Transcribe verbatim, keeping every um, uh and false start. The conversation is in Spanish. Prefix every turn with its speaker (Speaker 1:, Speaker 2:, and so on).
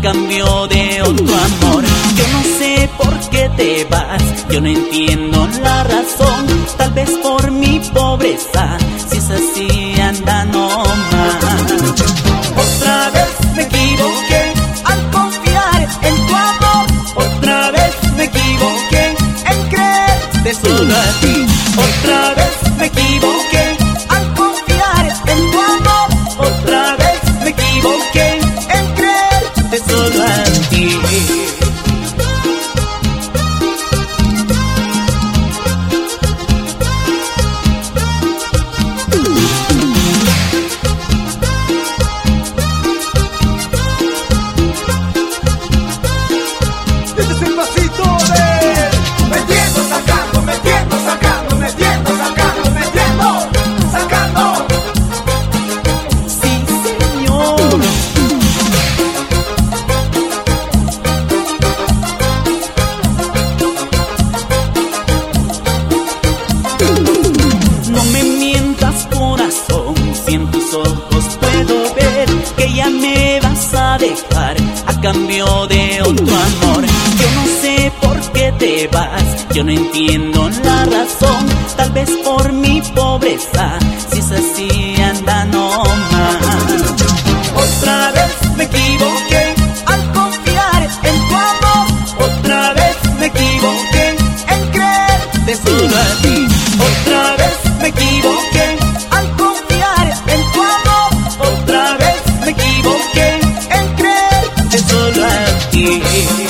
Speaker 1: cambio de otro amor. Yo no sé por qué te vas, yo no entiendo la razón. Tal vez por mi pobreza, si es así anda nomás. Otra vez me equivoqué al confiar en tu amor. Otra vez me equivoqué en creerte solo a ti. Otra vez me equivoqué al confiar en tu amor. Otra vez me equivoqué en creerte solo a ti. No me mientas, corazón, si en tus ojos puedo ver que ya me vas a dejar a cambio de otro amor. Yo no sé por qué te vas, yo no entiendo la razón. Tal vez por mi pobreza, si es así anda nomás. Otra vez me equivoqué al confiar en tu amor. Otra vez me equivoqué en creerte solo a ti. Otra vez me equivoqué al confiar en tu amor. Otra vez me equivoqué en creerte solo a ti.